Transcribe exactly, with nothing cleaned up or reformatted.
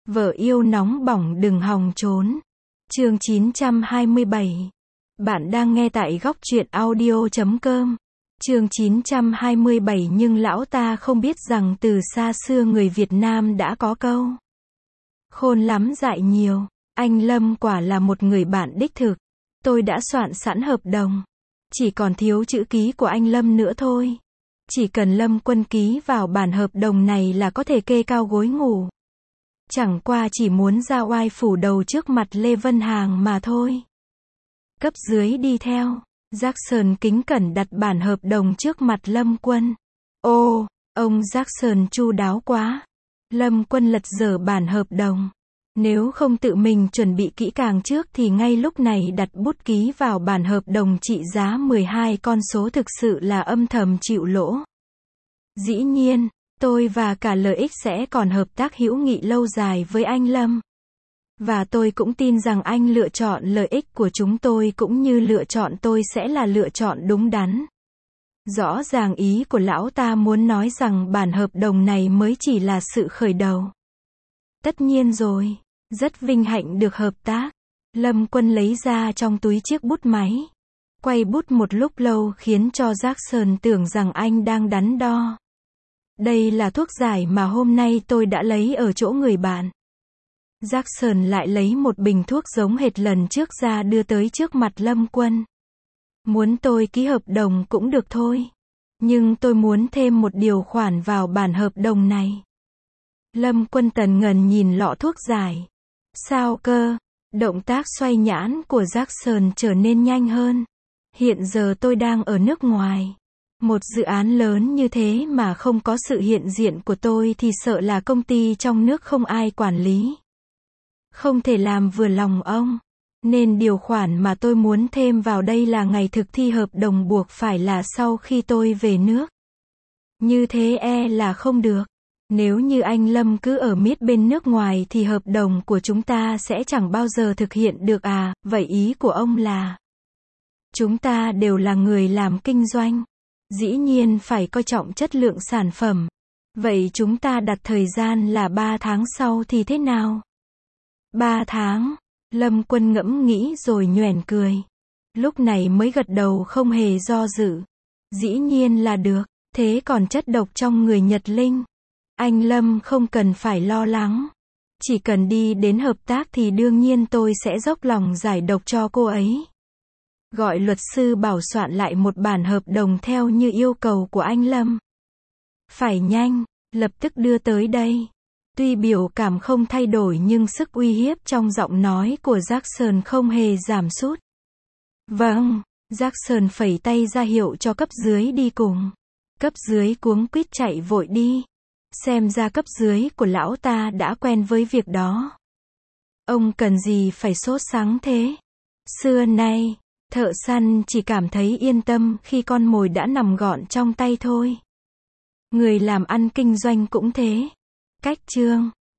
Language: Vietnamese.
Vợ yêu nóng bỏng đừng hòng trốn. Chương chín trăm hai mươi bảy. Bạn đang nghe tại góc truyện audio chấm com. Chương chín trăm hai mươi bảy. Nhưng lão ta không biết rằng từ xa xưa người Việt Nam đã có câu khôn lắm dại nhiều. Anh Lâm quả là một người bạn đích thực. Tôi đã soạn sẵn hợp đồng. Chỉ còn thiếu chữ ký của anh Lâm nữa thôi. Chỉ cần Lâm Quân ký vào bản hợp đồng này là có thể kê cao gối ngủ. Chẳng qua chỉ muốn ra oai phủ đầu trước mặt Lê Vân Hàng mà thôi. Cấp dưới đi theo. Jackson kính cẩn đặt bản hợp đồng trước mặt Lâm Quân. Ô, ông Jackson chu đáo quá. Lâm Quân lật dở bản hợp đồng. Nếu không tự mình chuẩn bị kỹ càng trước thì ngay lúc này đặt bút ký vào bản hợp đồng trị giá mười hai con số thực sự là âm thầm chịu lỗ. Dĩ nhiên, tôi và cả lợi ích sẽ còn hợp tác hữu nghị lâu dài với anh Lâm. Và tôi cũng tin rằng anh lựa chọn lợi ích của chúng tôi cũng như lựa chọn tôi sẽ là lựa chọn đúng đắn. Rõ ràng ý của lão ta muốn nói rằng bản hợp đồng này mới chỉ là sự khởi đầu. Tất nhiên rồi, rất vinh hạnh được hợp tác. Lâm Quân lấy ra trong túi chiếc bút máy. Quay bút một lúc lâu khiến cho Jackson tưởng rằng anh đang đắn đo. Đây là thuốc giải mà hôm nay tôi đã lấy ở chỗ người bạn. Jackson lại lấy một bình thuốc giống hệt lần trước ra đưa tới trước mặt Lâm Quân. Muốn tôi ký hợp đồng cũng được thôi. Nhưng tôi muốn thêm một điều khoản vào bản hợp đồng này. Lâm Quân tần ngần nhìn lọ thuốc giải. Sao cơ? Động tác xoay nhãn của Jackson trở nên nhanh hơn. Hiện giờ tôi đang ở nước ngoài. Một dự án lớn như thế mà không có sự hiện diện của tôi thì sợ là công ty trong nước không ai quản lý. Không thể làm vừa lòng ông. Nên điều khoản mà tôi muốn thêm vào đây là ngày thực thi hợp đồng buộc phải là sau khi tôi về nước. Như thế e là không được. Nếu như anh Lâm cứ ở miết bên nước ngoài thì hợp đồng của chúng ta sẽ chẳng bao giờ thực hiện được à, vậy ý của ông là chúng ta đều là người làm kinh doanh. Dĩ nhiên phải coi trọng chất lượng sản phẩm. Vậy chúng ta đặt thời gian là ba tháng sau thì thế nào? ba tháng. Lâm Quân ngẫm nghĩ rồi nhoẻn cười. Lúc này mới gật đầu không hề do dự. Dĩ nhiên là được. Thế còn chất độc trong người Nhật Linh? Anh Lâm không cần phải lo lắng. Chỉ cần đi đến hợp tác thì đương nhiên tôi sẽ dốc lòng giải độc cho cô ấy. Gọi luật sư bảo soạn lại một bản hợp đồng theo như yêu cầu của anh Lâm. Phải nhanh, lập tức đưa tới đây. Tuy biểu cảm không thay đổi nhưng sức uy hiếp trong giọng nói của Jackson không hề giảm sút. Vâng, Jackson phẩy tay ra hiệu cho cấp dưới đi cùng. Cấp dưới cuống quýt chạy vội đi. Xem ra cấp dưới của lão ta đã quen với việc đó. Ông cần gì phải sốt sắng thế? Xưa nay, thợ săn chỉ cảm thấy yên tâm khi con mồi đã nằm gọn trong tay thôi. Người làm ăn kinh doanh cũng thế. Cách chương